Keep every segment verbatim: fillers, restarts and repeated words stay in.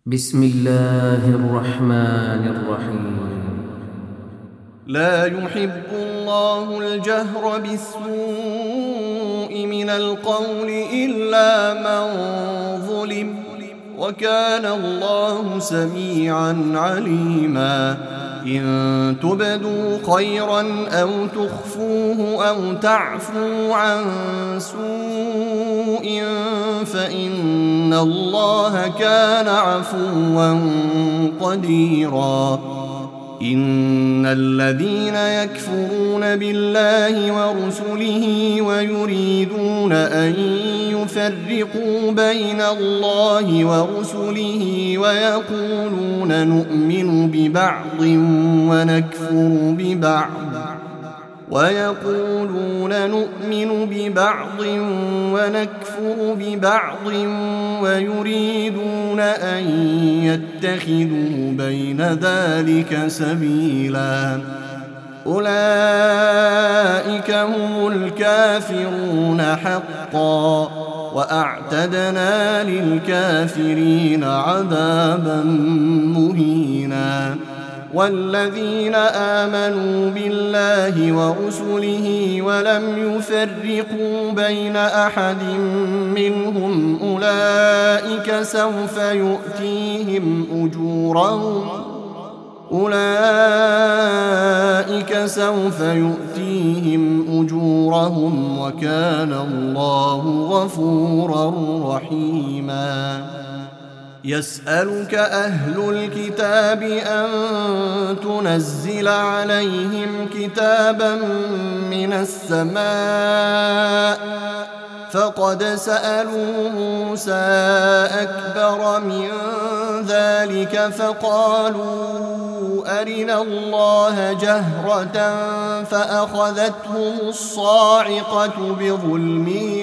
بسم الله الرحمن الرحيم. لا يحب الله الجهر بالسوء من القول إلا من ظلم، وكان الله سميعا عليما. إن تبدوا خيرا أو تخفوه أو تعفوا عن سوء فإن الله كان عفوا قديرا. إن الذين يكفرون بالله ورسله ويريدون أن يفرقوا بين الله ورسله ويقولون نؤمن ببعض ونكفر ببعض ويقولون نؤمن ببعض ونكفر ببعض ويريدون أن يتخذوا بين ذلك سبيلا، أولئك هم الكافرون حقا، وأعتدنا للكافرين عذابا مهينا. والذين آمنوا بالله ورسله ولم يفرقوا بين أحد منهم أولئك سوف يؤتيهم أجورهم أولئك سوف يؤتيهم أجورهم وكان الله غفورا رحيما. يسألك أهل الكتاب أن تنزل عليهم كتابا من السماء فقد سألوا موسى أكبر من ذلك فقالوا أرنا الله جهرة فأخذتهم الصاعقة بظلمهم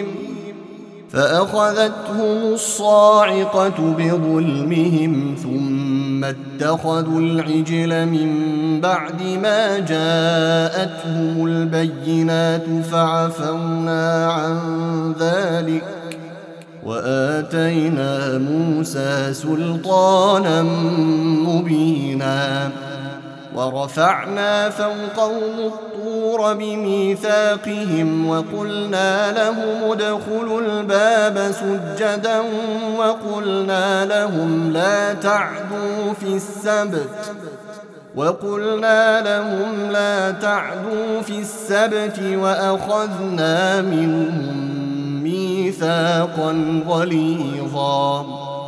فأخذتهم الصاعقة بظلمهم ثم اتخذوا العجل من بعد ما جاءتهم البينات فعفونا عن ذلك وآتينا موسى سلطانا مبينا. ورفعنا فوقهم الطور بميثاقهم وقلنا لهم ادخلوا الباب سجدا وقلنا لهم لا تعدوا في السبت وقلنا لهم لا تعدوا في السبت وأخذنا منهم ميثاقا غليظا.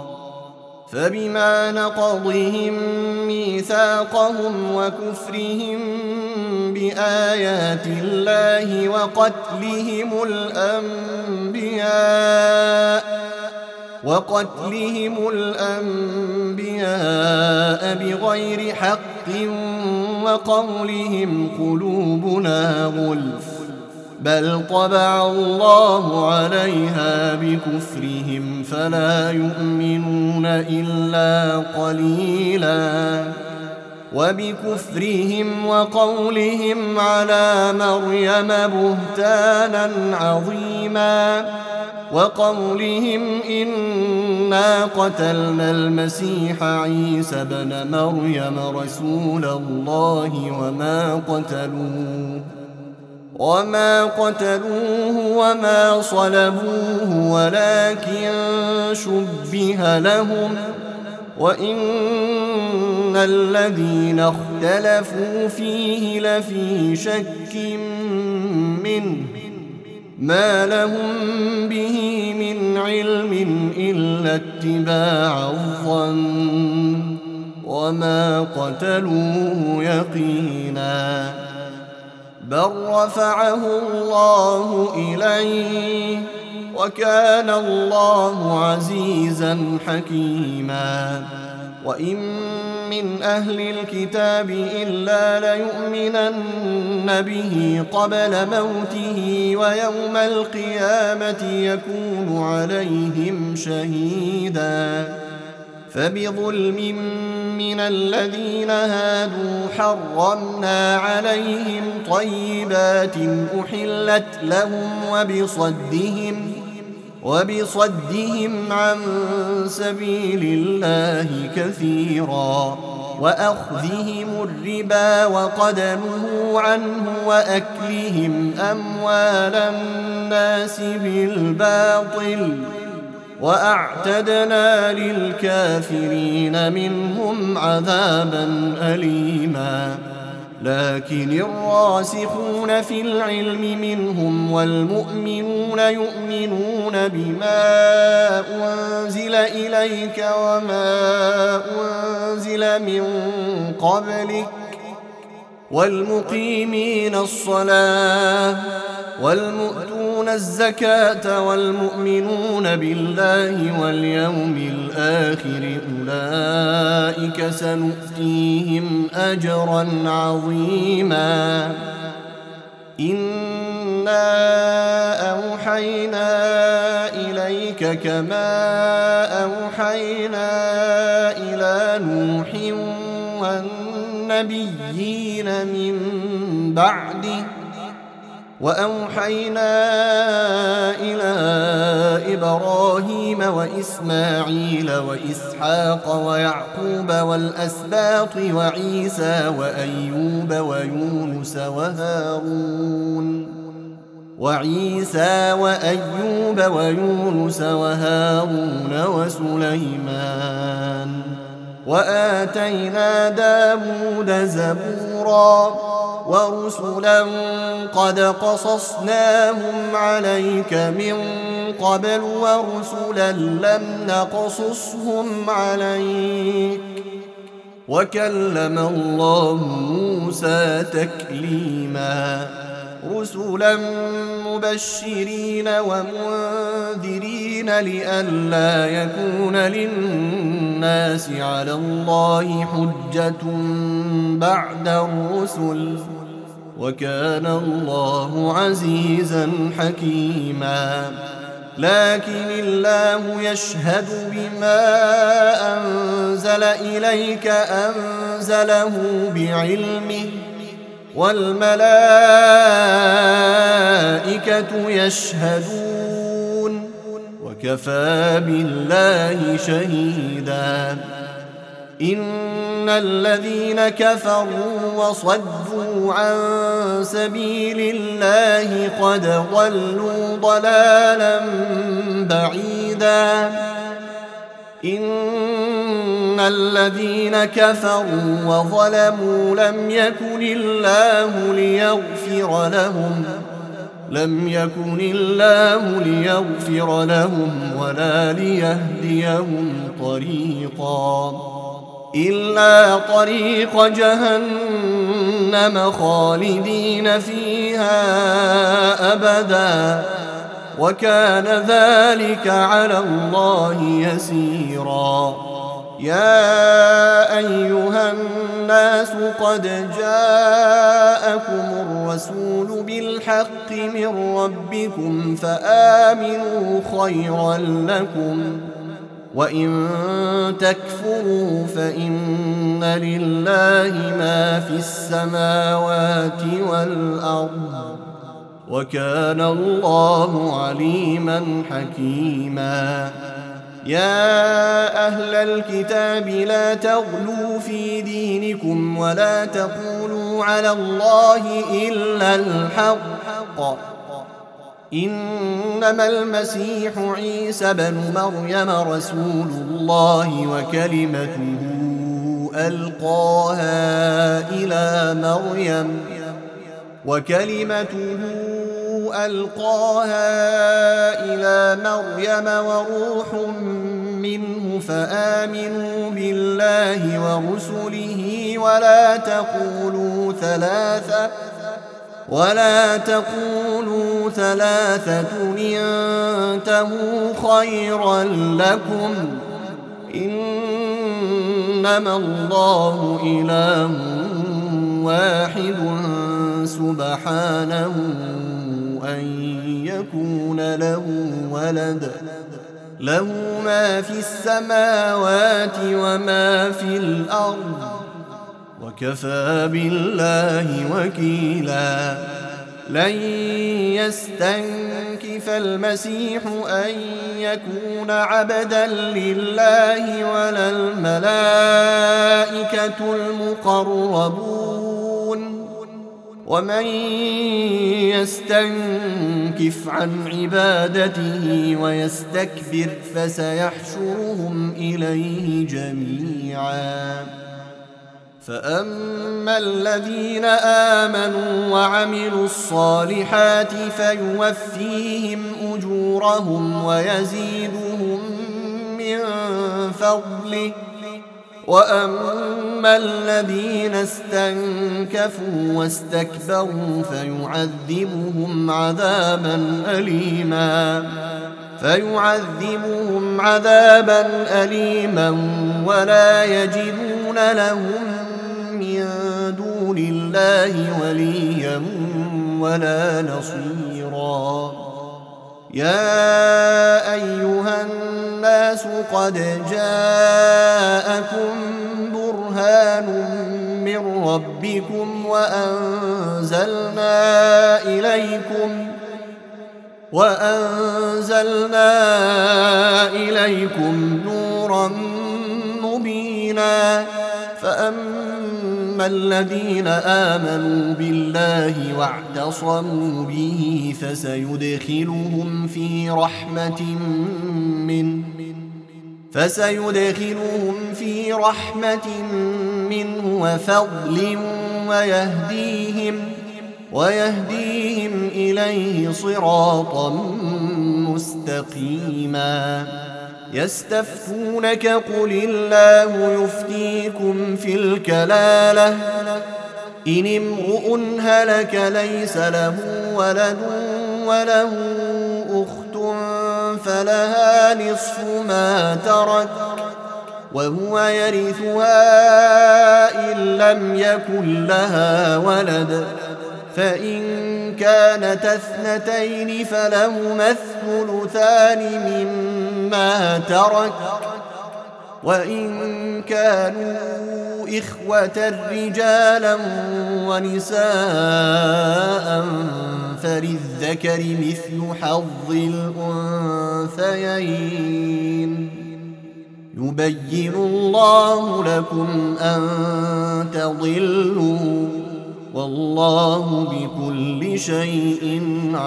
فبما نقضهم ميثاقهم وكفرهم بآيات الله وقتلهم الأنبياء وقتلهم الأنبياء بغير حق وقولهم قلوبنا غلف بل طبع الله عليها بكفرهم فلا يؤمنون إلا قليلا. وبكفرهم وقولهم على مريم بهتانا عظيما وقولهم إنا قتلنا المسيح عيسى بن مريم رسول الله وما قتلوه وما قتلوه وما صلبوه ولكن شبه لهم وإن الذين اختلفوا فيه لفي شك منه ما لهم به من علم إلا اتباع الظن وما قتلوه يقينا بل رفعه الله إليه وكان الله عزيزا حكيما. وإن من أهل الكتاب إلا ليؤمنن به قبل موته ويوم القيامة يكون عليهم شهيدا. فبظلم من الذين هادوا حرمنا عليهم طيبات أحلت لهم وبصدهم وبصدهم عن سبيل الله كثيرا وأخذهم الربا وقد نهوا عنه وأكلهم أموال الناس بالباطل وأعتدنا للكافرين منهم عذابا أليما لكن الراسخون في العلم منهم والمؤمنون يؤمنون بما أنزل إليك وما أنزل من قبلك والمقيمين الصلاة والمؤتون الزكاة والمؤمنون بالله واليوم الآخر أولئك سنؤتيهم أجرا عظيما إنا أوحينا إليك كما أوحينا إلى نوح والنبيين من بعده وأوحينا إلى إبراهيم وإسماعيل وإسحاق ويعقوب والأسباط وعيسى وأيوب ويونس وهارون وعيسى وأيوب ويونس وهارون وسليمان وآتينا داود زبورا ورسلا قد قصصناهم عليك من قبل ورسلا لم نقصصهم عليك وكلم الله موسى تكليما رسلا مبشرين ومنذرين لئلا يكون للناس على الله حجة بعد الرسل وكان الله عزيزا حكيما لكن الله يشهد بما أنزل إليك أنزله بعلمه والملائكة يشهدون وكفى بالله شهيدا إن الذين كفروا وصدوا عن سبيل الله قد ضلوا ضلالا بعيدا إن الذين كفروا وظلموا لم يكن الله ليغفر لهم لم يكن الله ليغفر لهم ولا ليهديهم طريقا إلا طريق جهنم خالدين فيها أبدا وكان ذلك على الله يسيرا يا أيها الناس قد جاءكم الرسول بالحق من ربكم فآمنوا خيرا لكم وإن تكفروا فإن لله ما في السماوات والأرض وكان الله عليما حكيما يا أهل الكتاب لا تغلوا في دينكم ولا تقولوا على الله إلا الحق إنما المسيح عيسى بن مريم رسول الله وكلمته ألقاها إلى مريم وكلمته ألقاها إلى مريم وروح منه فآمنوا بالله ورسله ولا تقولوا ثلاثة ولا تقولوا ثلاثة انتهوا خيرا لكم إنما الله إله واحد سبحانه أن يكون له ولد له ما في السماوات وما في الأرض وكفى بالله وكيلا لن يستنكف المسيح أن يكون عبدا لله ولا الملائكة المقربون ومن يستنكف عن عبادته ويستكبر فسيحشرهم إليه جميعا فأما الذين آمنوا وعملوا الصالحات فيوفيهم أجورهم ويزيدهم من فضله وأما الذين استنكفوا واستكبروا فيعذبهم عذابا أليما فيعذبهم عذابا أليما ولا يجدون لهم من دون الله وليا ولا نصيرا يا أيها الناس قد جاءكم برهان من ربكم وأنزلنا إليكم وأنزلنا إليكم نورا مبينا فأما الذين آمنوا بالله واعتصموا به فسيدخلهم في رحمة منه فسيدخلهم في رحمة منه وفضل ويهديهم ويهديهم إليه صراطا مستقيما يستفتونك قل الله يفتيكم في الكلالة إن امرؤ هلك ليس له ولد وله أخت فلها نصف ما ترك وهو يرثها إن لم يكن لها ولد فإن كانت اثنتين فلهما الثلثان مما ترك وإن كانوا إخوة رجالا ونساء فللذكر مثل حظ الأنثيين يبين الله لكم أن تضلوا والله بكل شيء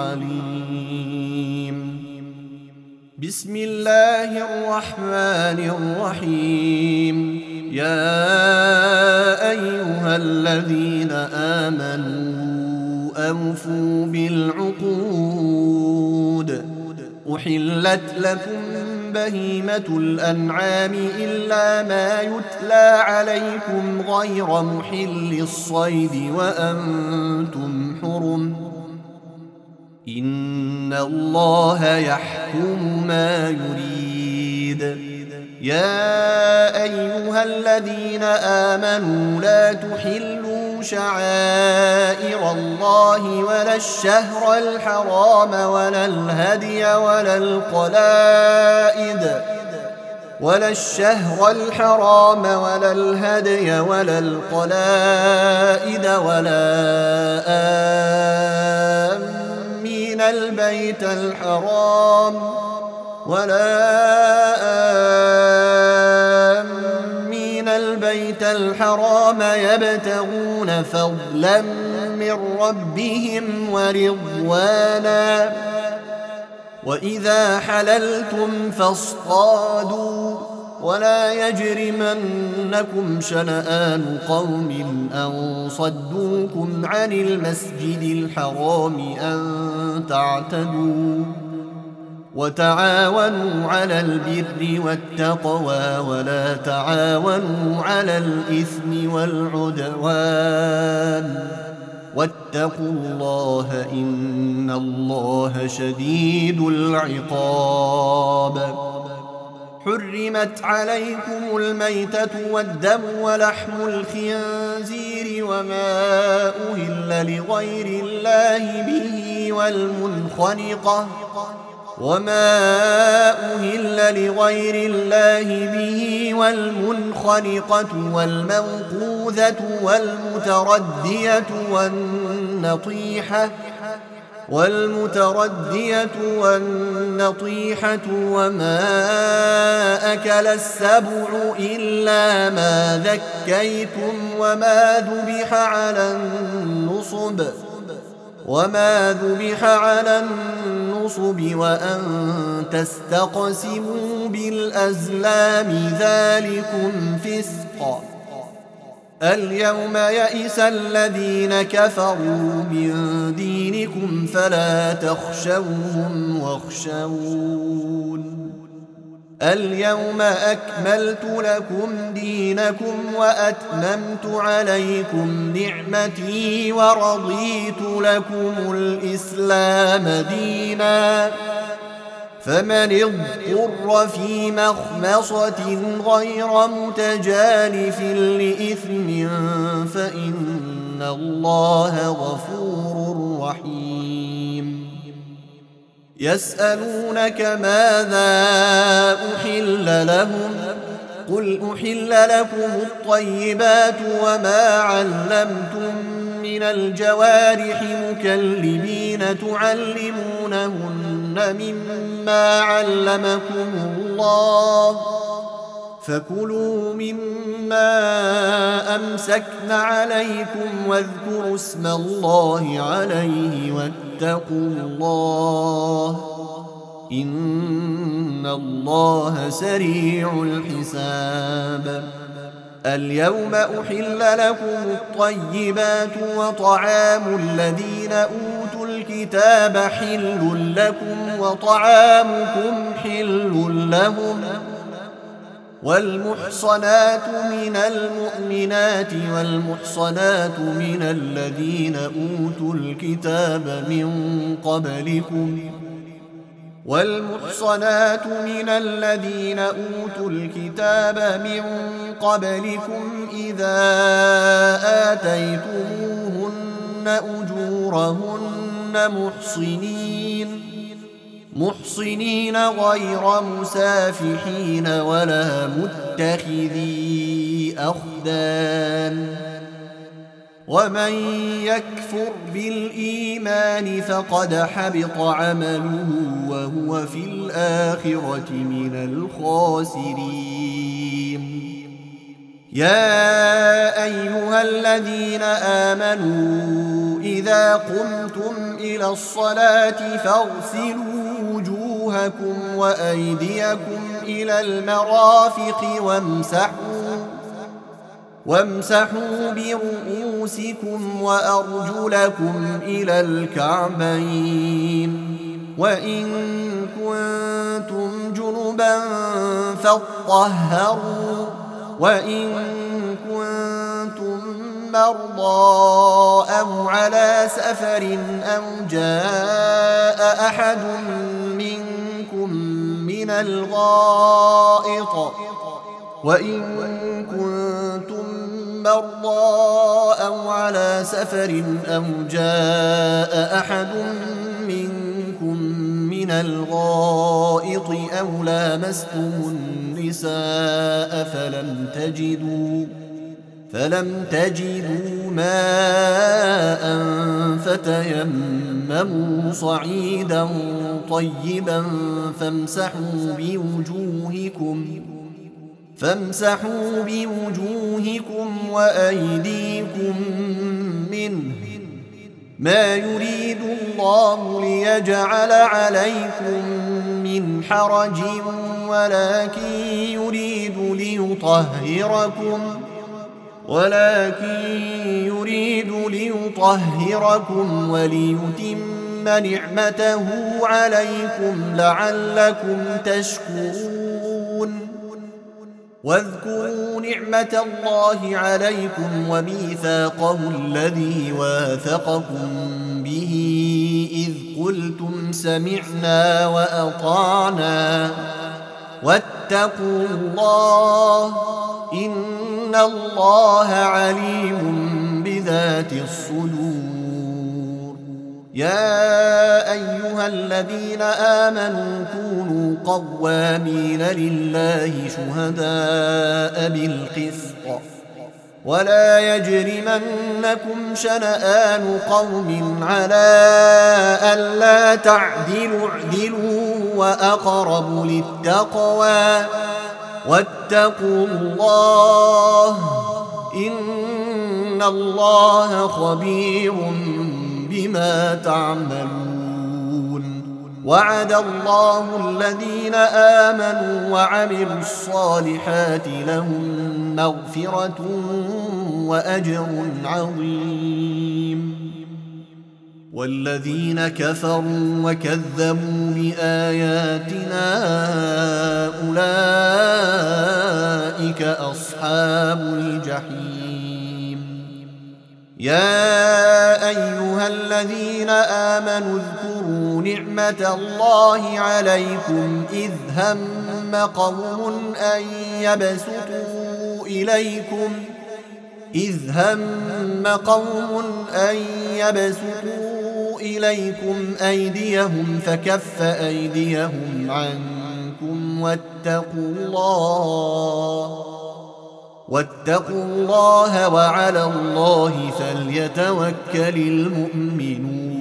عليم بسم الله الرحمن الرحيم يا أيها الذين آمنوا أوفوا بالعقود أحلت لكم بهيمة الأنعام إلا ما يتلى عليكم غير محل الصيد وأنتم حرم إن الله يحكم ما يريد يا أيها الذين آمنوا لا تحلوا شعائر الله ولا الشهر الحرام ولا الهدي ولا القلائد ولا الشهر الحرام ولا الهدي ولا القلائد ولا آمين البيت الحرام ولا آمين البيت الحرام يبتغون فضلا من ربهم ورضوانا وإذا حللتم فاصطادوا ولا يجرمنكم شنآن قوم أن صدوكم عن المسجد الحرام أن تعتدوا وتعاونوا على البر والتقوى ولا تعاونوا على الإثم والعدوان واتقوا الله إن الله شديد العقاب حرمت عليكم الميتة والدم ولحم الخنزير وما أهل لغير الله به والمنخنقة وما أهل لغير الله به والمنخنقة والموقوذة والمتردية والنطيحة والمتردية والنطيحة وما أكل السبع إلا ما ذكيتم وما ذبح على النصب وما ذبح على النصب وأن تستقسموا بالأزلام ذلكم فسق. اليوم يئس الذين كفروا من دينكم فلا تخشوهم واخشون. اليوم أكملت لكم دينكم وأتممت عليكم نعمتي ورضيت لكم الإسلام دينا. فمن اضطر في مخمصة غير متجانف لإثم فإن الله غفور رحيم. يسألونك ماذا أحل لهم قل أحل لكم الطيبات وما علمتم من الجوارح مكلبين تعلمونهن مما علمكم الله فكلوا مما أمسكن عليكم واذكروا اسم الله عليه واتقوا الله إن الله سريع الحساب. اليوم أحل لكم الطيبات وطعام الذين أوتوا الكتاب حل لكم وطعامكم حل لهم. والمحصنات من المؤمنات والمحصنات من الذين أوتوا الكتاب من قبلكم والمحصنات من الذين أوتوا الكتاب من قبلكم إذا آتيتموهن أجورهن محصنين محصنين غير مسافحين ولا متخذي أخدان. ومن يكفر بالإيمان فقد حبط عمله وهو في الآخرة من الخاسرين. يا أيها الذين آمنوا إذا قمتم إلى الصلاة فاغسلوا وجوهكم وأيديكم إلى المرافق وامسحوا وامسحوا برؤوسكم وأرجلكم إلى الكعبين وإن كنتم جنبا فاطهروا وإن كنتم مرضى أو على سفر أو جاء أحد منكم من الغائط وإن كنتم مرضى أو على سفر أو جاء أحد منكم من الغائط أو لامستم النساء فلم تجدوا فلم تجدوا ماء فتيمموا صعيدا طيبا فامسحوا بوجوهكم فامسحوا بوجوهكم وأيديكم منه ما يريد الله ليجعل عليكم من حرج ولكن يريد ليطهركم ولكن يريد ليطهركم وليتم نعمته عليكم لعلكم تشكرون. واذكروا نعمة الله عليكم وميثاقه الذي واثقكم به إذ قلتم سمعنا وأطعنا واتقوا الله إن الله عليم بذات الصدور. يا أيها الذين آمنوا كونوا قوامين لله شهداء بالقسط ولا يجرمنكم شنآن قوم على ألا تعدلوا اعدلوا وأقرب للتقوى واتقوا الله إن الله خبير بما تعملون. وعد الله الذين آمنوا وعملوا الصالحات لهم مغفرة وأجر عظيم. والذين كفروا وكذبوا بآياتنا أولئك أصحاب الجحيم. يا أيها الذين آمنوا اذكروا نعمة الله عليكم إذ هم قوم أن يبسطوا إليكم إذ هم قوم أن يبسطوا إليكم أيديهم فكف أيديهم عنكم واتقوا الله واتقوا الله وعلى الله فليتوكل المؤمنون.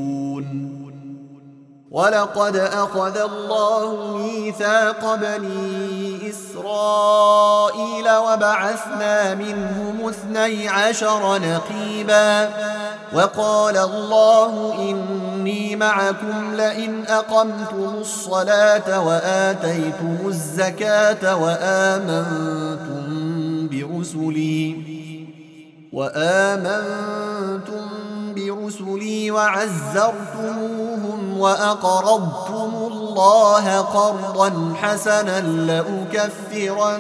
ولقد أخذ الله ميثاق بني إسرائيل وبعثنا منهم اثني عشر نقيبا وقال الله إني معكم لئن أقمتم الصلاة وآتيتم الزكاة وآمنتم برسلي وآمنتم برسلي وعزرتموهم وأقرضتم الله قرضا حسنا لأكفرن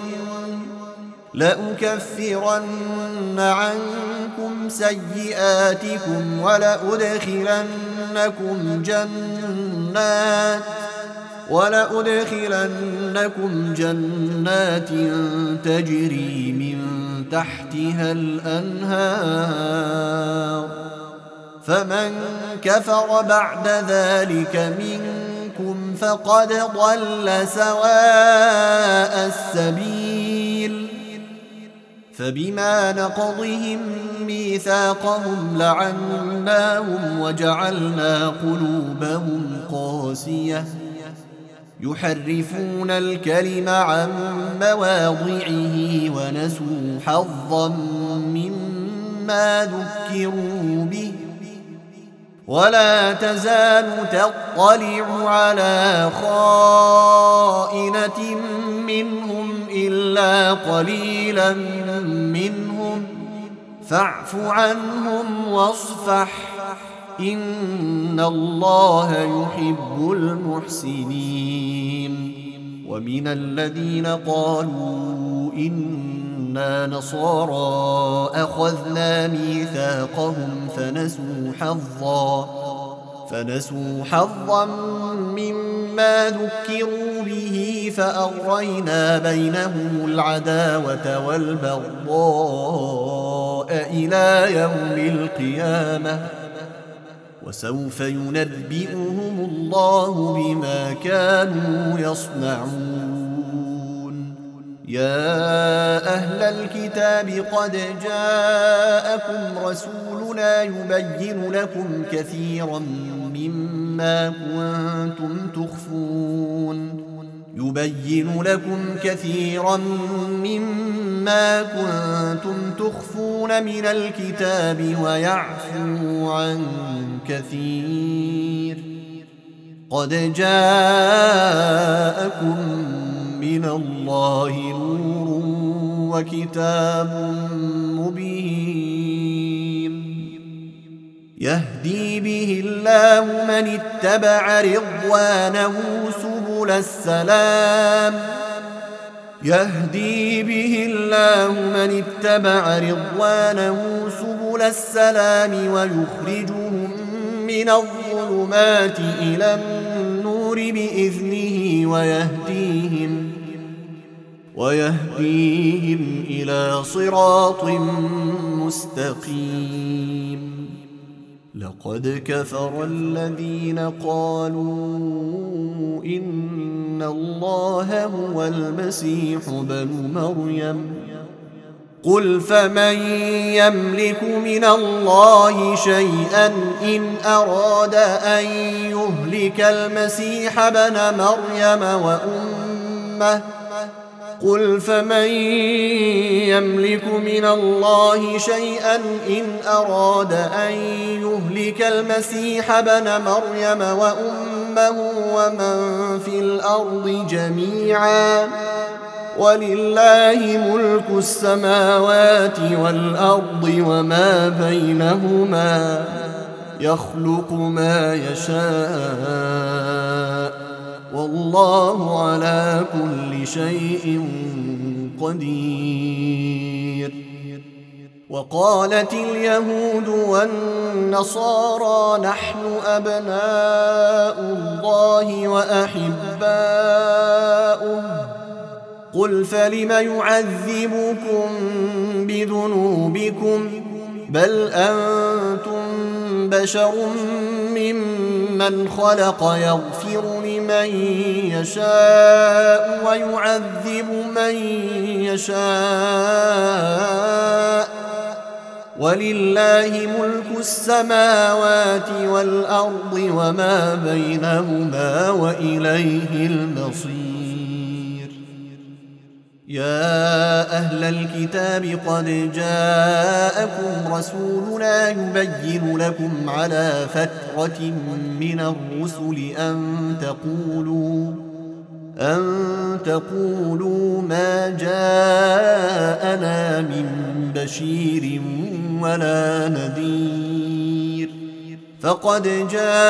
لأكفرن عنكم سيئاتكم ولأدخلنكم جنات ولأدخلنكم جنات تجري من تحتها الأنهار فمن كفر بعد ذلك منكم فقد ضل سواء السبيل. فبما نقضهم ميثاقهم لعناهم وجعلنا قلوبهم قاسية يحرفون الكلم عن مواضعه ونسوا حظا مما ذكروا به ولا تزال تطلع على خائنة منهم إلا قليلا منهم فاعف عنهم واصفح إن الله يحب المحسنين. ومن الذين قالوا إنا نصارى أخذنا ميثاقهم فنسوا حظا فنسوا حظا مما ذكروا به فأغرينا بينهم العداوة والبغضاء إلى يوم القيامة وسوف ينبئهم الله بما كانوا يصنعون. يا أهل الكتاب قد جاءكم رسولنا يبين لكم كثيرا مما كنتم تخفون يبين لكم كثيرا مما كنتم تخفون من الكتاب ويعفو عن كثير. قد جاءكم من الله نور وكتاب مبين يهدي به الله من اتبع رضوانه سبل السلام يهدي به الله من اتبع رضوانه سبل السلام ويخرجهم من الظلمات إلى النور بإذنه ويهديهم ويهديهم إلى صراط مستقيم. لقد كفر الذين قالوا إن الله هو المسيح ابن مريم قل فمن يملك من الله شيئا إن أراد أن يهلك المسيح ابن مريم وأمه قل فمن يملك من الله شيئا إن أراد أن يهلك المسيح ابن مريم وأمه ومن في الأرض جميعا ولله ملك السماوات والأرض وما بينهما يخلق ما يشاء والله على كل شيء قدير. وقالت اليهود والنصارى نحن أبناء الله وأحباؤه قل فلم يعذبكم بذنوبكم بل أنتم بشر ممن خلق يغفر لمن يشاء ويعذب من يشاء ولله ملك السماوات والأرض وما بينهما وإليه المصير. يا أهل الكتاب قد جاءكم رسولنا يبين لكم على فترة من الرسل أن تقولوا أن تقولوا ما جاءنا من بشير ولا نذير فقد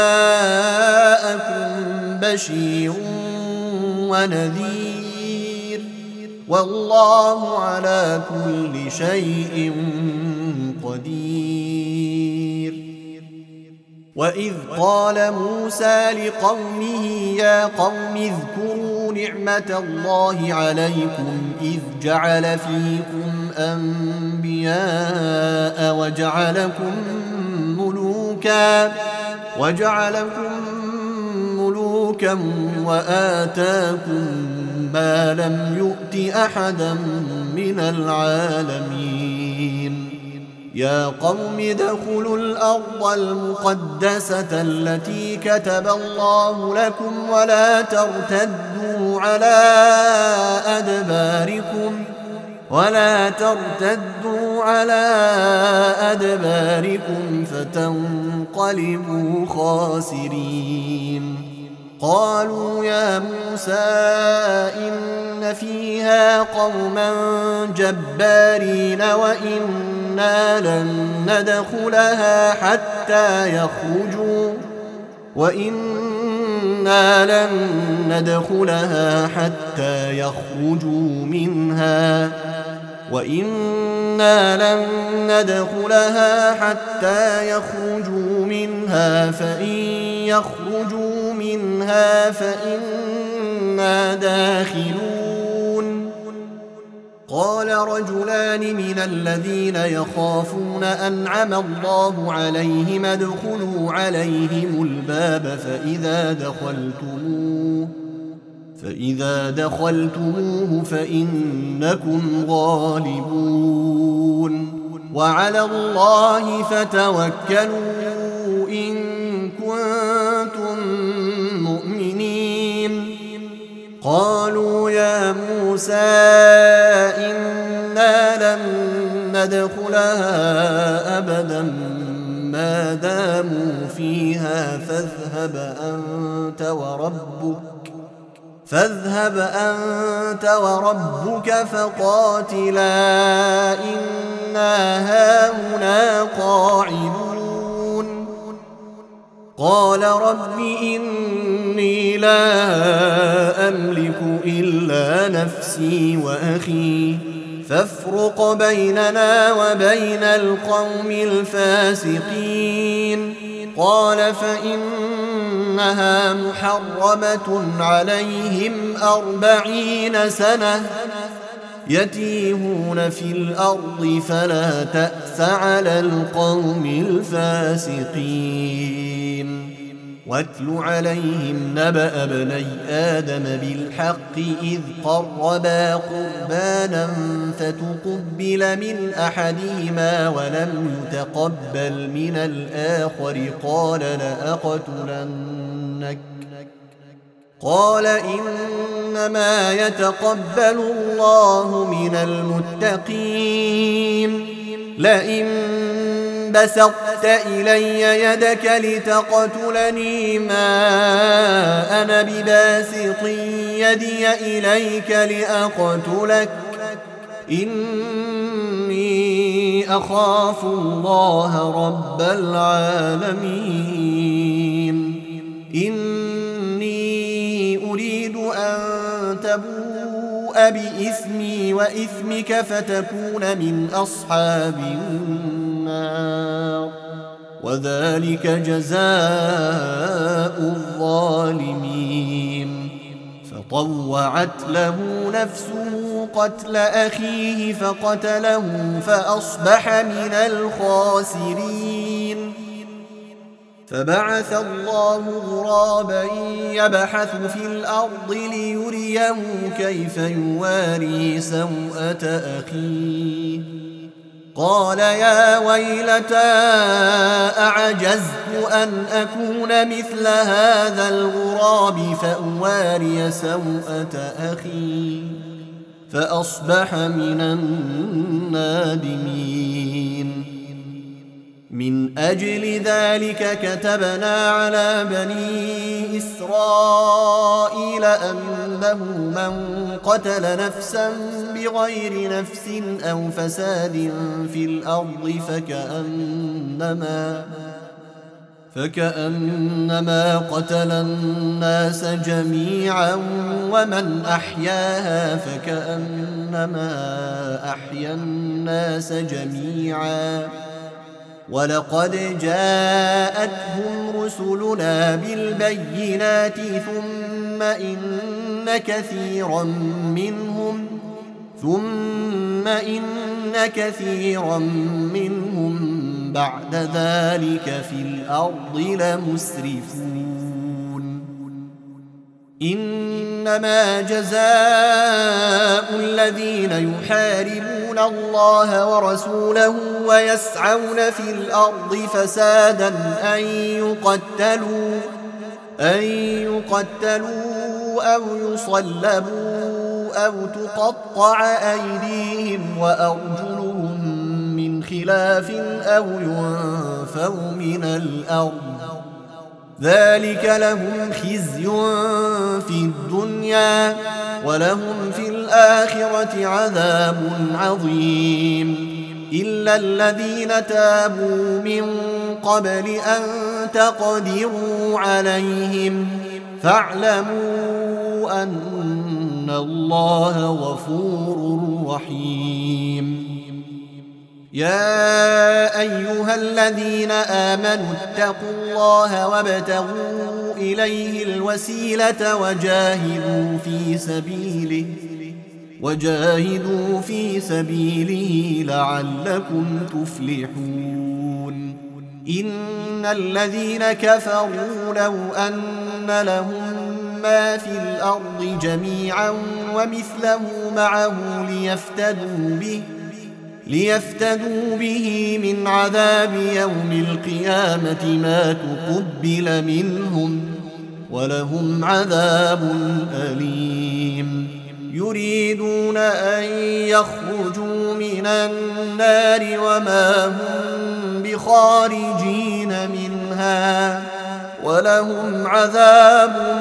جاءكم بشير ونذير والله على كل شيء قدير. وإذ قال موسى لقومه يا قوم اذكروا نعمة الله عليكم إذ جعل فيكم أنبياء وجعلكم ملوكا وجعلكم ملوكا وآتاكم ما لم يؤت أحدا من العالمين. يا قوم ادخلوا الأرض المقدسة التي كتب الله لكم ولا ترتدوا على أدباركم ولا ترتدوا على أدباركم فتنقلبوا خاسرين. قالوا يا موسى إن فيها قوما جبارين وإنا لن ندخلها حتى يخرجوا وإنا لن ندخلها حتى يخرجوا منها وإنا لن ندخلها حتى يخرجوا منها فإن يخرجوا منها فإنا داخلون. قال رجلان من الذين يخافون أنعم الله عليهم ادخلوا عليهم الباب فإذا دخلتموه فإذا دخلتموه فإنكم غالبون وعلى الله فتوكلوا إن كنتم مؤمنين. قالوا يا موسى إنا لن ندخلها أبدا ما داموا فيها فاذهب أنت وربك فاذهب أنت وربك فقاتلا إنا هاهنا قاعدون. قال رب إني لا أملك إلا نفسي وأخي فافرق بيننا وبين القوم الفاسقين. قال فإنها محرمة عليهم أربعين سنة يتيهون في الأرض فلا تأس على القوم الفاسقين. واتل عليهم نبأ ابني آدم بالحق إذ قربا قربانا فتقبل من أحدهما ولم يتقبل من الآخر قال لأقتلنك قال إنما يتقبل الله من المتقين لئن بسطت إلي يدك لتقتلني ما أنا بباسط يدي إليك لأقتلك إني أخاف الله رب العالمين إني أريد أن تبوء بإثمي وإثمك فتكون من أصحاب النار وذلك جزاء الظالمين فطوعت له نفسه قتل أخيه فقتله فأصبح من الخاسرين فبعث الله غرابا يبحث في الأرض ليريه كيف يواري سوءة أخيه قال يا ويلتى أعجزت أن أكون مثل هذا الغراب فأواري سوءة أخي فأصبح من النادمين من أجل ذلك كتبنا على بني إسرائيل أنه من قتل نفسا بغير نفس أو فساد في الأرض فكأنما فكأنما قتل الناس جميعا ومن أحياها فكأنما أحيا الناس جميعا ولقد جاءتهم رسلنا بالبينات ثم إن كثيرا منهم ثم إن كثيرا منهم بعد ذلك في الأرض لمسرفون إنما جزاء الذين يحاربون الله ورسوله ويسعون في الأرض فسادا أن يقتلوا أن يقتلوا أو يصلبوا أو تقطع أيديهم وأرجلهم من خلاف أو ينفوا من الأرض ذلك لهم خزي في الدنيا ولهم في الآخرة عذاب عظيم إلا الذين تابوا من قبل أن تقدروا عليهم فاعلموا أن الله غفور رحيم يا أيها الذين آمنوا اتقوا الله وابتغوا إليه الوسيلة وجاهدوا في سبيله وجاهدوا في سبيله لعلكم تفلحون إن الذين كفروا لو أن لهم ما في الأرض جميعا ومثله معه ليفتدوا به ليفتدوا به من عذاب يوم القيامة ما تقبل منهم ولهم عذاب أليم يريدون أن يخرجوا من النار وما هم بخارجين منها ولهم عذاب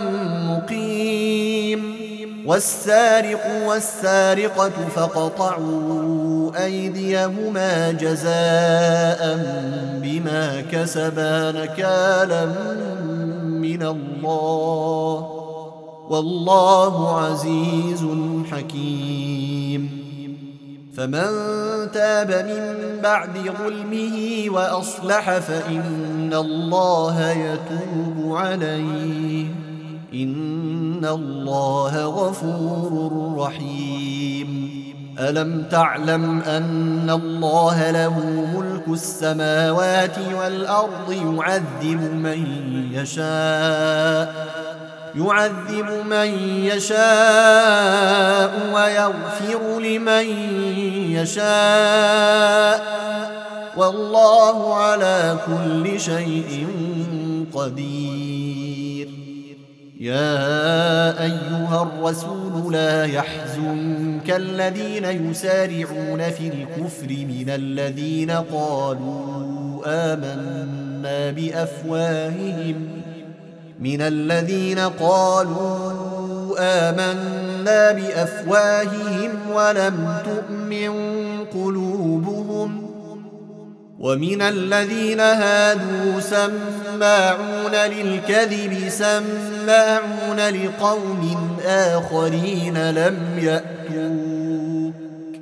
مقيم والسارق والسارقة فاقطعوا أيديهما جزاء بما كسبا نكالا من الله والله عزيز حكيم فمن تاب من بعد ظلمه وأصلح فإن الله يتوب عليه إن الله غفور رحيم ألم تعلم أن الله له ملك السماوات والأرض يعذب من يشاء يعذب من يشاء ويغفر لمن يشاء والله على كل شيء قدير. يا أيها الرسول لا يحزنك الذين يسارعون في الكفر من الذين قالوا آمنا بأفواههم من الذين قالوا آمنا بأفواههم ولم تؤمن قلوبهم ومن الذين هادوا سماعون للكذب سماعون لقوم آخرين لم يأتوك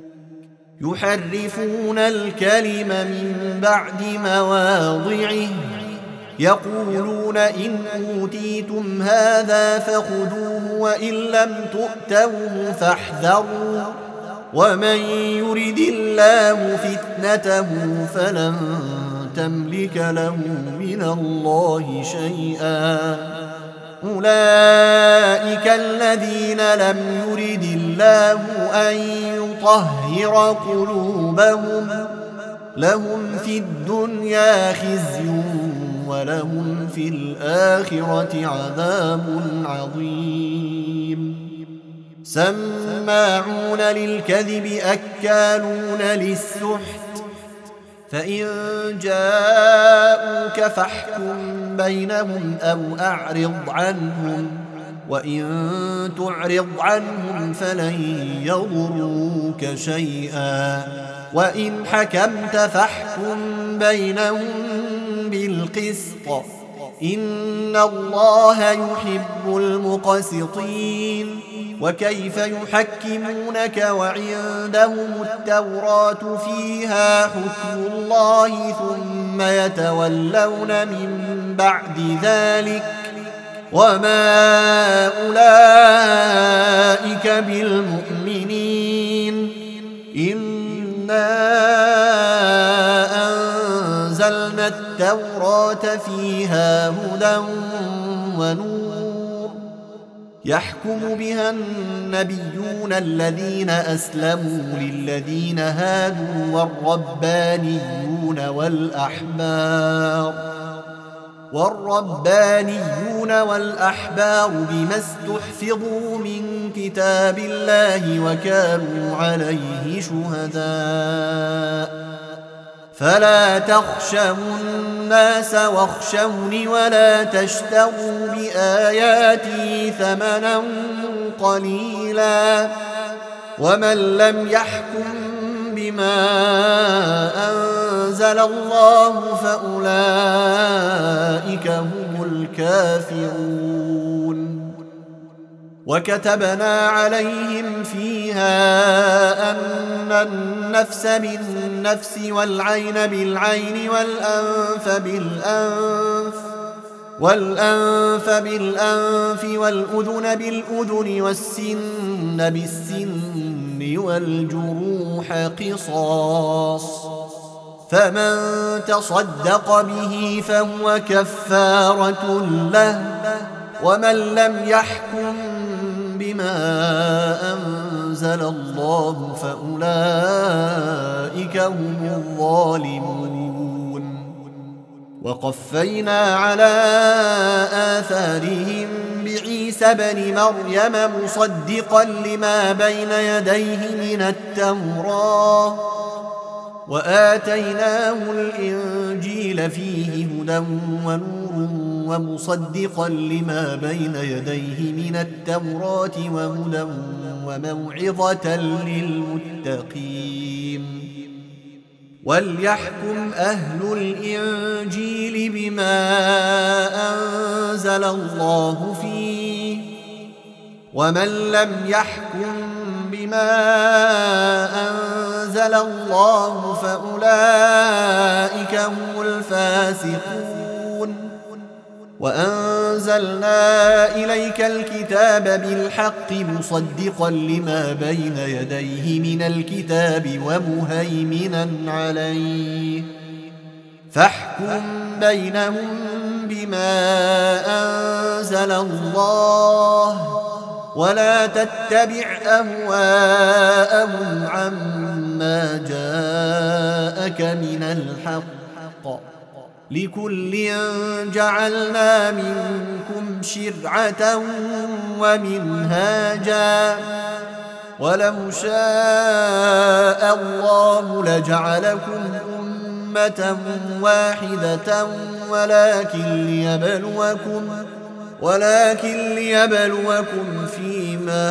يحرفون الكلم من بعد مواضعه يقولون إن أوتيتم هذا فخذوه وإن لم تؤتوه فاحذروا ومن يرد الله فتنته فلن تملك له من الله شيئا. أولئك الذين لم يرد الله أن يطهر قلوبهم لهم في الدنيا خزي ولهم في الآخرة عذاب عظيم. سماعون للكذب أكالون للسحت فإن جاءوك فاحكم بينهم أو أعرض عنهم وإن تعرض عنهم فلن يضروك شيئا وإن حكمت فاحكم بينهم بالقسط إن الله يحب المقسطين. وكيف يحكمونك وعندهم التوراة فيها حكم الله ثم يتولون من بعد ذلك وما أولئك بالمؤمنين. إنا أنزلنا التوراة فيها هدى ونور يحكم بها النبيون الذين أسلموا للذين هادوا والربانيون والأحبار والربانيون والأحبار بما استحفظوا من كتاب الله وكانوا عليه شهداء فلا تخشوا الناس واخشوني ولا تشتروا بآياتي ثمنا قليلا ومن لم يحكم بما أنزل الله فأولئك هم الكافرون. وكتبنا عليهم فيها أن النفس بالنفس والعين بالعين والأنف بالأنف والأنف بالأنف والأذن بالأذن والسن بالسن والجروح قصاص فمن تصدق به فهو كفارة له ومن لم يحكم بما أنزل الله فأولئك هم الظالمون. وقفينا على آثارهم بعيسى بن مريم مصدقا لما بين يديه من التوراة وآتيناه الإنجيل فيه هدى ونور ومصدقا لما بين يديه من التوراة وهدى وموعظة للمتقين. وليحكم أهل الإنجيل بما أنزل الله فيه ومن لم يحكم بما أنزل الله فأولئك هم الفاسقون. وأنزلنا إليك الكتاب بالحق مصدقا لما بين يديه من الكتاب ومهيمنا عليه فاحكم بينهم بما أنزل الله ولا تتبع أهواءهم عما جاءك من الحق لكل جعلنا منكم شرعة ومنهاجا ولو شاء الله لجعلكم أمة واحدة ولكن ليبلوكم ولكن ليبلوكم فيما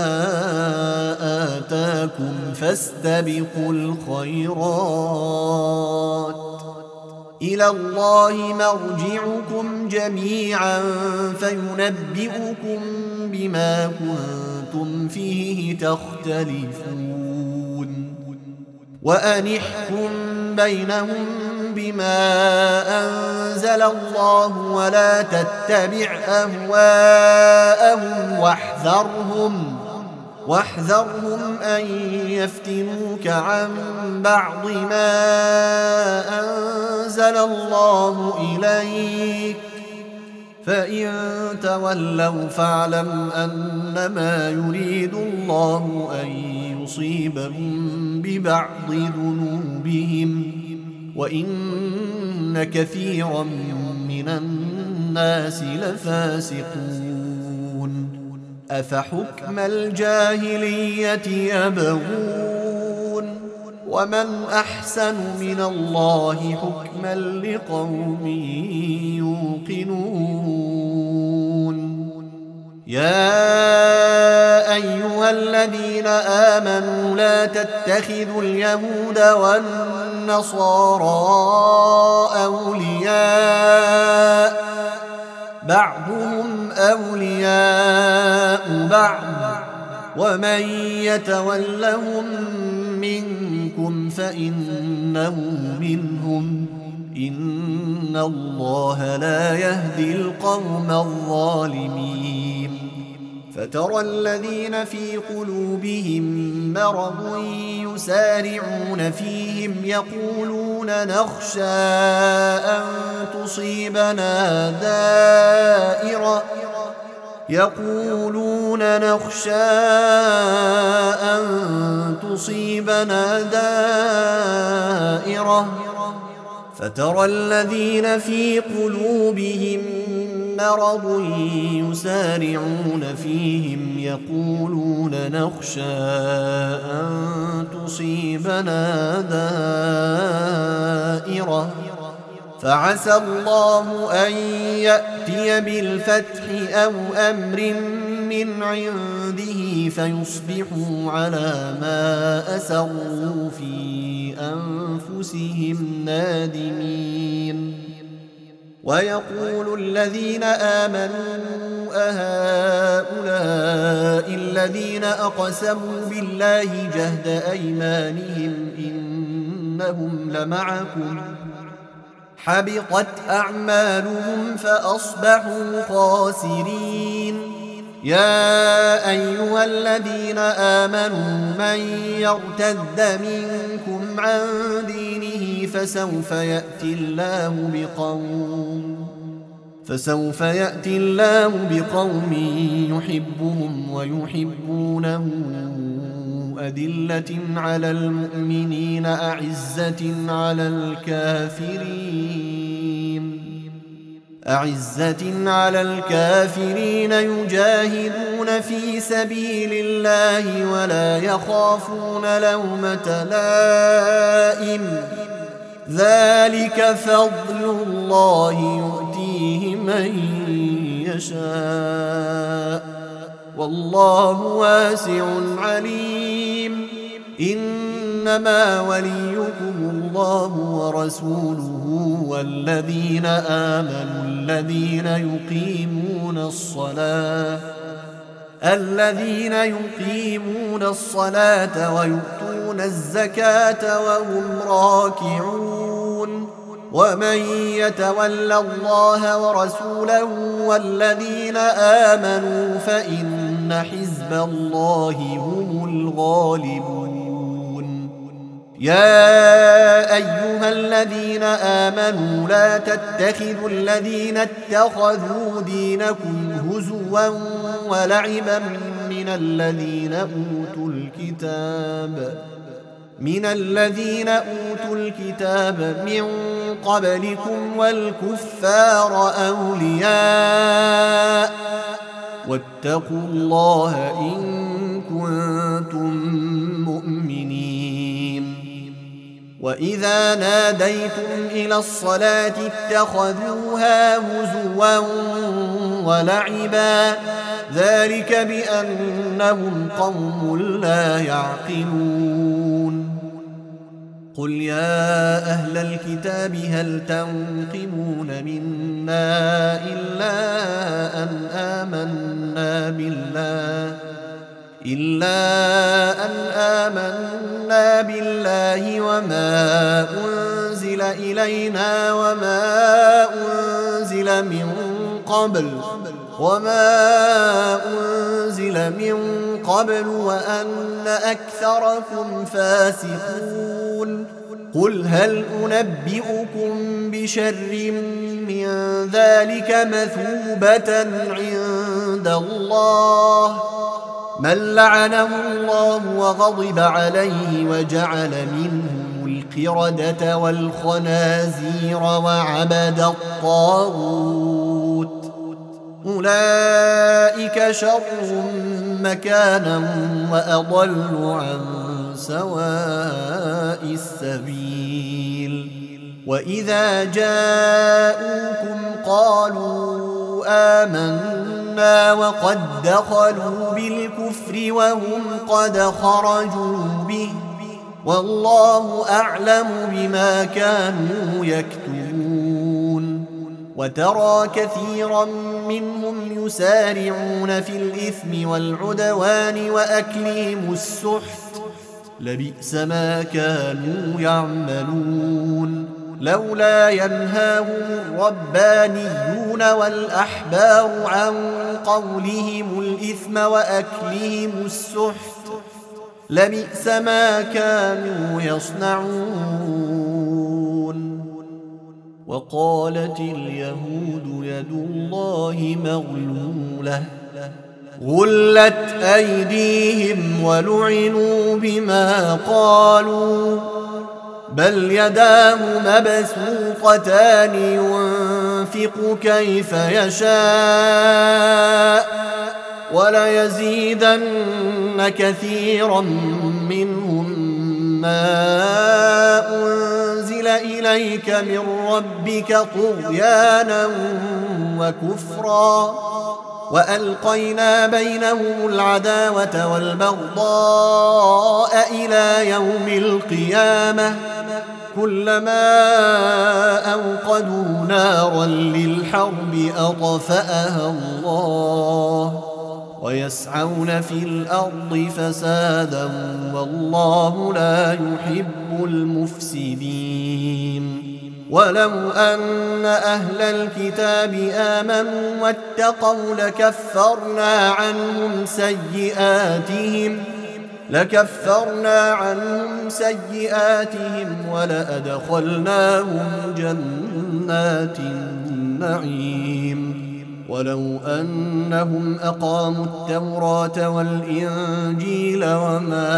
آتاكم فاستبقوا الخيرات إلى الله مرجعكم جميعا فينبئكم بما كنتم فيه تختلفون وأنحكم بينهم بما أنزل الله ولا تتبع أهواءهم واحذرهم واحذرهم أن يفتنوك عن بعض ما أنزل الله إليك فإن تولوا فاعلم أنما يريد الله أن يصيبهم ببعض ذنوبهم وإن كثيرا من الناس لفاسقون أفحكم الجاهلية يبغون ومن أحسن من الله حكما لقوم يوقنون يا أيها الذين آمنوا لا تتخذوا اليهود والنصارى أولياء بعضهم أولياء بعض ومن يتولهم منكم فإنه منهم إن الله لا يهدي القوم الظالمين فترى الذين في قلوبهم مرض يسارعون فيهم يقولون نخشى أن تصيبنا دائرة يقولون نخشى أن تصيبنا دائرة فترى الذين في قلوبهم مرض يسارعون فيهم يقولون نخشى أن تصيبنا دائرة فعسى الله أن يأتي بالفتح أو أمر من عنده فيصبحوا على ما أسروا في أنفسهم نادمين ويقول الذين آمنوا أهؤلاء الذين أقسموا بالله جهد أيمانهم إنهم لمعكم حبطت أعمالهم فأصبحوا خاسرين يا أيها الذين آمنوا من يرتد منكم عن دينه فسوف يأتي الله بقوم فسوف يأتي الله بقوم يحبهم ويحبونه أذلة على المؤمنين أعزة على الكافرين أعزة على الكافرين يجاهدون في سبيل الله ولا يخافون لومة لائم ذلك فضل الله يؤتيه من يشاء والله واسع عليم إنما وليكم الله ورسوله والذين آمنوا الذين يقيمون الصلاة الذين يقيمون الصلاة ويؤتون الزكاة وهم راكعون ومن يتول الله ورسوله والذين آمنوا فإن حزب الله هم الغالبون. يا أيها الذين آمنوا لا تتخذوا الذين اتخذوا دينكم هزوا ولعبا من الذين أوتوا الكتاب من الذين أوتوا الكتاب من قبلكم والكفار أولياء واتقوا الله إن كنتم مؤمنين. وإذا ناديتم إلى الصلاة اتخذوها هزوا ولعبا ذلك بأنهم قوم لا يعقلون. قل يا أهل الكتاب هل تنقمون منا إلا أن آمنا بالله إلا أن آمنا بالله وما أنزل إلينا وما أنزل من قبل وما أنزل من قبل وأن أكثركم فاسقون. قل هل أنبئكم بشر من ذلك مثوبة عند الله من لعنه الله وغضب عليه وجعل منهم القردة والخنازير وعبد الطاغوت أولئك شر مكانا وأضل عن سواء السبيل. وإذا جاءوكم قالوا آمنا وقد دخلوا بالكفر وهم قد خرجوا به والله أعلم بما كانوا يكتمون. وترى كثيرا منهم يسارعون في الإثم والعدوان وأكلهم السحت لبئس ما كانوا يعملون. لولا ينهاهم الربانيون والأحبار عن قولهم الإثم وأكلهم السحت لبئس ما كانوا يصنعون. وقالت اليهود يد الله مغلولة غلت أيديهم ولعنوا بما قالوا بل يداه مبسوطتان ينفق كيف يشاء وليزيدن كثيرا منهم ما أنزل إليك من ربك طغيانا وكفرا وألقينا بينهم العداوة والبغضاء إلى يوم القيامة كلما أوقدوا نارا للحرب أطفأها الله ويسعون في الأرض فسادا والله لا يحب المفسدين. ولو أن أهل الكتاب آمنوا واتقوا لكفرنا عنهم سيئاتهم لكفرنا عنهم سيئاتهم ولأدخلناهم جنات النعيم. ولو أنهم أقاموا التوراة والإنجيل وما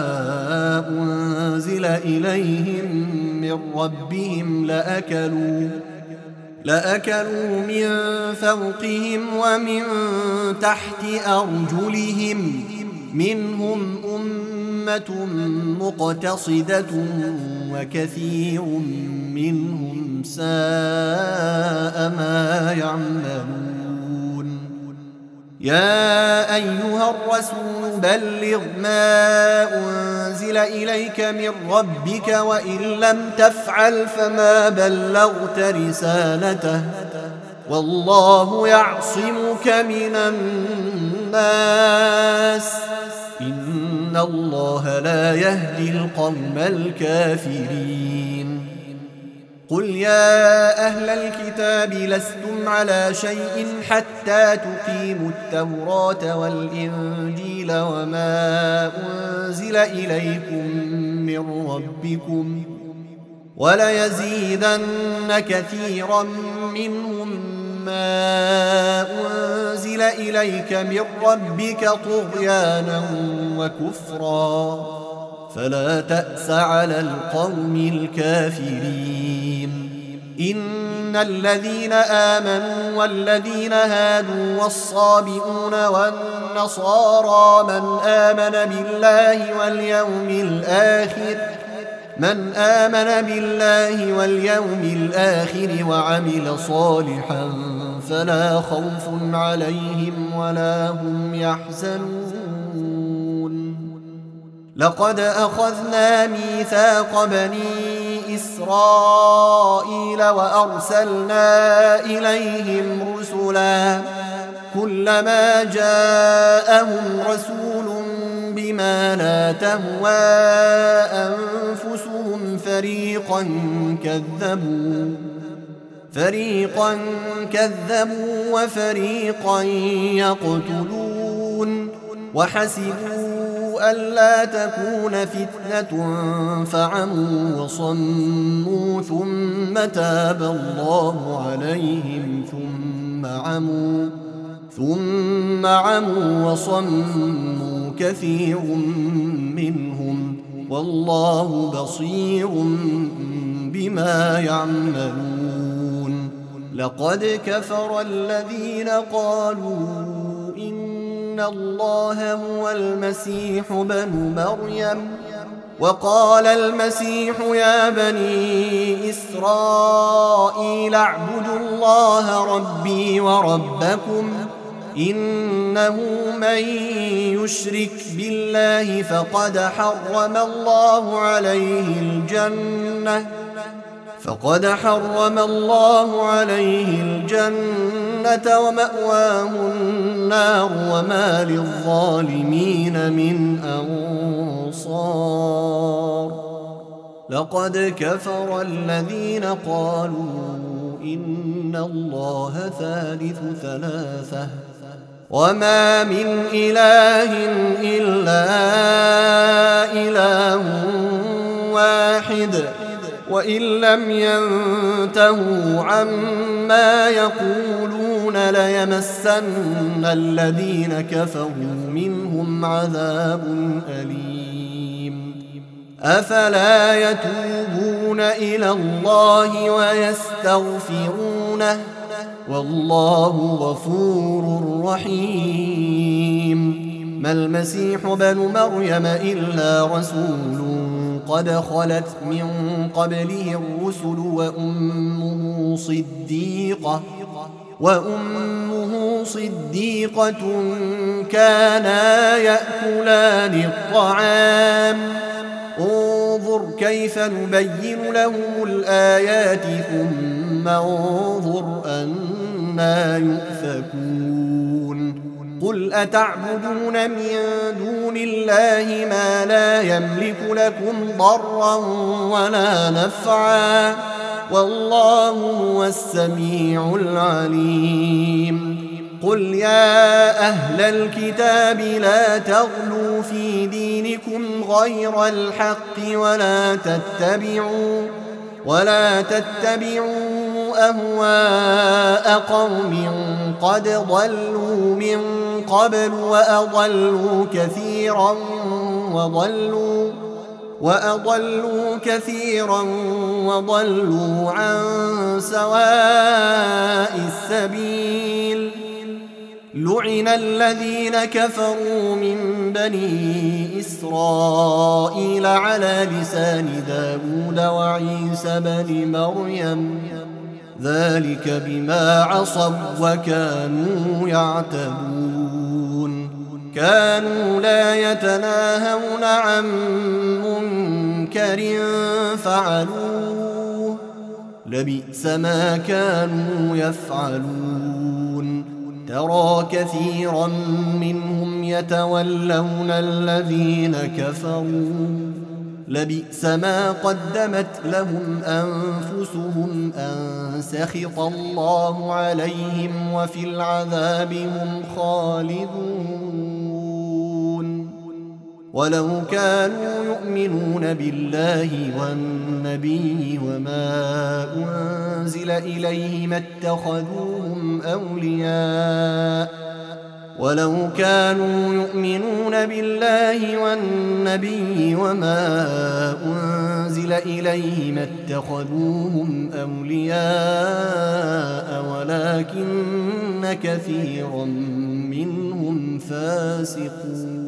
أنزل إليهم من ربهم لأكلوا لأكلوا من فوقهم ومن تحت أرجلهم منهم أمة مقتصدة وكثير منهم ساء ما يعملون. يا أيها الرسول بلغ ما أنزل إليك من ربك وإن لم تفعل فما بلغت رسالته والله يعصمك من الناس إن الله لا يهدي القوم الكافرين. قل يا أهل الكتاب لستم على شيء حتى تقيموا التوراة والإنجيل وما أنزل إليكم من ربكم وليزيدن كثيرا منهم ما أنزل إليك من ربك طغيانا وكفرا فلا تأس على القوم الكافرين. إن الذين آمنوا والذين هادوا والصابئون والنصارى من آمن بالله واليوم الآخر من آمن بالله واليوم الآخر وعمل صالحا فلا خوف عليهم ولا هم يحزنون. لقد أخذنا ميثاق بني إسرائيل وأرسلنا إليهم رسلا كلما جاءهم رسول بما لا تهوى أنفسهم فريقا كذبوا فريقا كذبوا وفريقا يقتلون وحسبوا ألا تكون فتنة فعموا وصموا ثم تاب الله عليهم ثم عموا ثم عموا وصموا كثير منهم والله بصير بما يعملون. لقد كفر الذين قالوا إن الله هو المسيح بن مريم وقال المسيح يا بني إسرائيل اعبدوا الله ربي وربكم إنه من يشرك بالله فقد حرم الله عليه الجنة فقد حرم الله عليه الجنة ومأواه النار وما للظالمين من أنصار. لقد كفر الذين قالوا إن الله ثالث ثلاثة وما من إله إلا إله واحد وإن لم ينتهوا عما يقولون ليمسن الذين كفروا منهم عذاب أليم. أفلا يتوبون إلى الله ويستغفرونه والله غفور رحيم. ما المسيح بن مريم إلا رسول قد خلت من قبله الرسل وأمه صديقة وأمه صديقة كانا يأكلان الطعام انظر كيف نبين لهم الآيات ثم انظر أنا يؤفكون. قل أتعبدون من دون الله ما لا يملك لكم ضرا ولا نفعا والله هو السميع العليم. قل يا أهل الكتاب لا تغلوا في دينكم غير الحق ولا تتبعوا ولا تتبعوا أهواء قوم قد ضلوا من قبل وأضلوا كثيرا وضلوا وأضلوا كثيرا وضلوا عن سواء السبيل. لعن الذين كفروا من بني إسرائيل على لسان داود وعيسى بن مريم ذلك بما عصوا وكانوا يعتدون. كانوا لا يتناهون عن منكر فعلوه لبئس ما كانوا يفعلون. ترى كثيرا منهم يتولون الذين كفروا لبئس ما قدمت لهم أنفسهم أن سخط الله عليهم وفي العذاب هم خالدون. ولو كانوا يؤمنون بالله والنبي وما أنزل إليه ما اتخذوهم أولياء ولو كانوا يؤمنون بالله والنبي وما أنزل إليه ما اتخذوهم أولياء ولكن كثيرا منهم فاسقون.